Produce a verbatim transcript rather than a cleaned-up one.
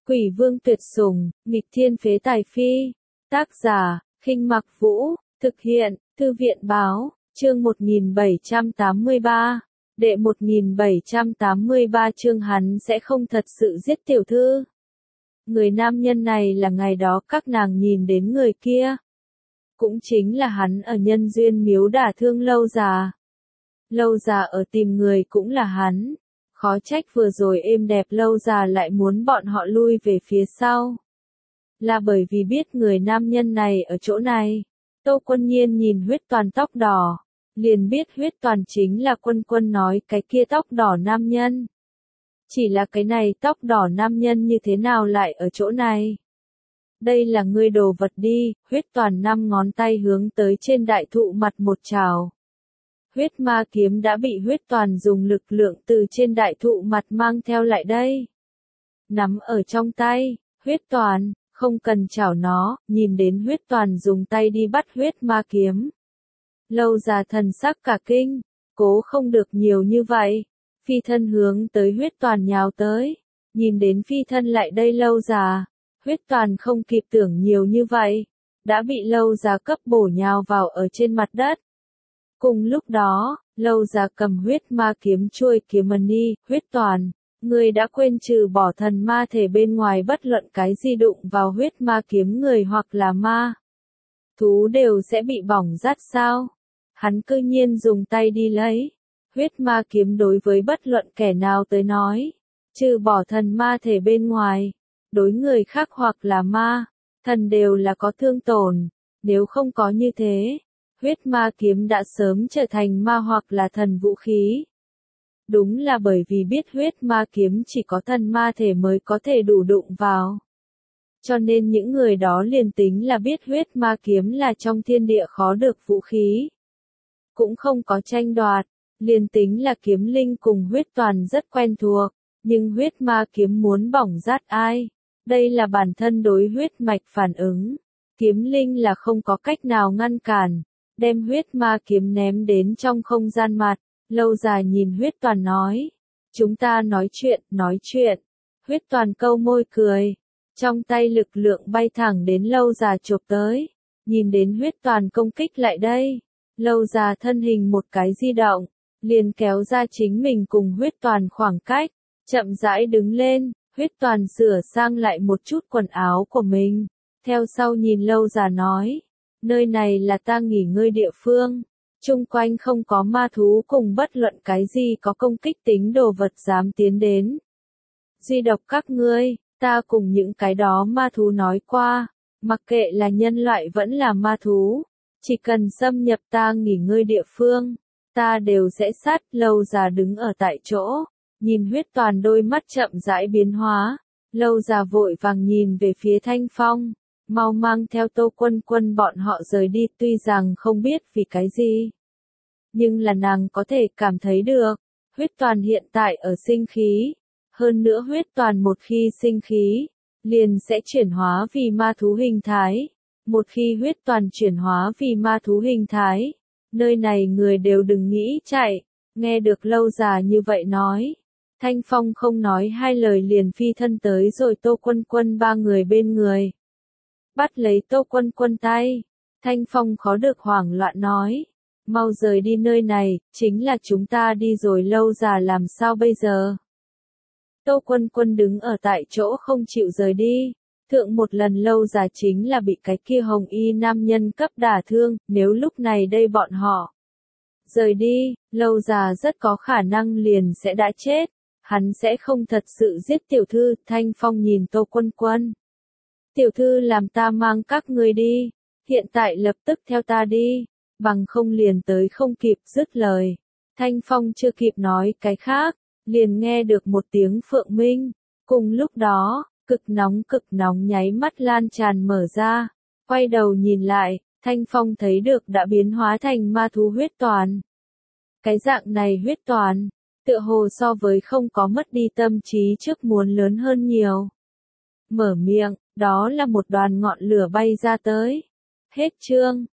Quỷ vương tuyệt sủng, nghịch thiên phế tài phi. Tác giả, Khinh Mặc Vũ, thực hiện, Thư viện báo, chương một nghìn bảy trăm tám mươi ba. Đệ một nghìn bảy trăm tám mươi ba chương hắn sẽ không thật sự giết tiểu thư. Người nam nhân này là ngày đó các nàng nhìn đến người kia. Cũng chính là hắn ở nhân duyên miếu đả thương Lâu Già. Lâu Già ở tìm người cũng là hắn. Khó trách vừa rồi êm đẹp Lâu Già lại muốn bọn họ lui về phía sau. Là bởi vì biết người nam nhân này ở chỗ này. Tô Quân Nhiên nhìn Huyết Toàn tóc đỏ. Liền biết Huyết Toàn chính là Quân Quân nói cái kia tóc đỏ nam nhân. Chỉ là cái này tóc đỏ nam nhân như thế nào lại ở chỗ này? Đây là ngươi đồ vật đi, Huyết Toàn năm ngón tay hướng tới trên đại thụ mặt một trào. Huyết ma kiếm đã bị Huyết Toàn dùng lực lượng từ trên đại thụ mặt mang theo lại đây. Nắm ở trong tay, Huyết Toàn, không cần chảo nó, nhìn đến Huyết Toàn dùng tay đi bắt huyết ma kiếm. Lâu Già thần sắc cả kinh, cố không được nhiều như vậy. Phi thân hướng tới Huyết Toàn nhào tới, nhìn đến phi thân lại đây Lâu Già, Huyết Toàn không kịp tưởng nhiều như vậy, đã bị Lâu Già cấp bổ nhào vào ở trên mặt đất. Cùng lúc đó, Lâu Già cầm huyết ma kiếm chuôi kiếm ân đi, Huyết Toàn, ngươi đã quên trừ bỏ thần ma thể bên ngoài bất luận cái gì đụng vào huyết ma kiếm người hoặc là ma. Thú đều sẽ bị bỏng rát sao? Hắn cư nhiên dùng tay đi lấy. Huyết ma kiếm đối với bất luận kẻ nào tới nói, trừ bỏ thần ma thể bên ngoài, đối người khác hoặc là ma, thần đều là có thương tổn, nếu không có như thế, huyết ma kiếm đã sớm trở thành ma hoặc là thần vũ khí. Đúng là bởi vì biết huyết ma kiếm chỉ có thần ma thể mới có thể đủ đụng vào. Cho nên những người đó liền tính là biết huyết ma kiếm là trong thiên địa khó được vũ khí. Cũng không có tranh đoạt. Liền tính là kiếm linh cùng Huyết Toàn rất quen thuộc, nhưng huyết ma kiếm muốn bỏng rát ai? Đây là bản thân đối huyết mạch phản ứng. Kiếm linh là không có cách nào ngăn cản, đem huyết ma kiếm ném đến trong không gian mặt. Lâu Già nhìn Huyết Toàn nói, chúng ta nói chuyện, nói chuyện. Huyết Toàn câu môi cười, trong tay lực lượng bay thẳng đến Lâu Già chộp tới, nhìn đến Huyết Toàn công kích lại đây. Lâu Già thân hình một cái di động, liền kéo ra chính mình cùng Huyết Toàn khoảng cách, chậm rãi đứng lên, Huyết Toàn sửa sang lại một chút quần áo của mình, theo sau nhìn Lâu Già nói, nơi này là ta nghỉ ngơi địa phương, chung quanh không có ma thú cùng bất luận cái gì có công kích tính đồ vật dám tiến đến. Duy độc các ngươi, ta cùng những cái đó ma thú nói qua, mặc kệ là nhân loại vẫn là ma thú, chỉ cần xâm nhập ta nghỉ ngơi địa phương, ta đều sẽ sát. Lâu Già đứng ở tại chỗ, nhìn Huyết Toàn đôi mắt chậm rãi biến hóa, Lâu Già vội vàng nhìn về phía Thanh Phong, mau mang theo Tô Quân Quân bọn họ rời đi, tuy rằng không biết vì cái gì. Nhưng là nàng có thể cảm thấy được, Huyết Toàn hiện tại ở sinh khí, hơn nữa Huyết Toàn một khi sinh khí, liền sẽ chuyển hóa vì ma thú hình thái, một khi Huyết Toàn chuyển hóa vì ma thú hình thái. Nơi này người đều đừng nghĩ chạy, nghe được Lâu Già như vậy nói. Thanh Phong không nói hai lời liền phi thân tới rồi Tô Quân Quân ba người bên người. Bắt lấy Tô Quân Quân tay, Thanh Phong khó được hoảng loạn nói. Mau rời đi nơi này, chính là chúng ta đi rồi Lâu Già làm sao bây giờ? Tô Quân Quân đứng ở tại chỗ không chịu rời đi. Thượng một lần Lâu Già chính là bị cái kia hồng y nam nhân cấp đả thương, nếu lúc này đây bọn họ rời đi, Lâu Già rất có khả năng liền sẽ đã chết, hắn sẽ không thật sự giết tiểu thư. Thanh Phong nhìn Tô Quân Quân. Tiểu thư làm ta mang các ngươi đi, hiện tại lập tức theo ta đi, bằng không liền tới không kịp. Dứt lời, Thanh Phong chưa kịp nói cái khác, liền nghe được một tiếng phượng minh, cùng lúc đó, cực nóng cực nóng nháy mắt lan tràn mở ra, quay đầu nhìn lại, Thanh Phong thấy được đã biến hóa thành ma thú Huyết Toàn. Cái dạng này Huyết Toàn, tựa hồ so với không có mất đi tâm trí trước muốn lớn hơn nhiều. Mở miệng, đó là một đoàn ngọn lửa bay ra tới. Hết chương.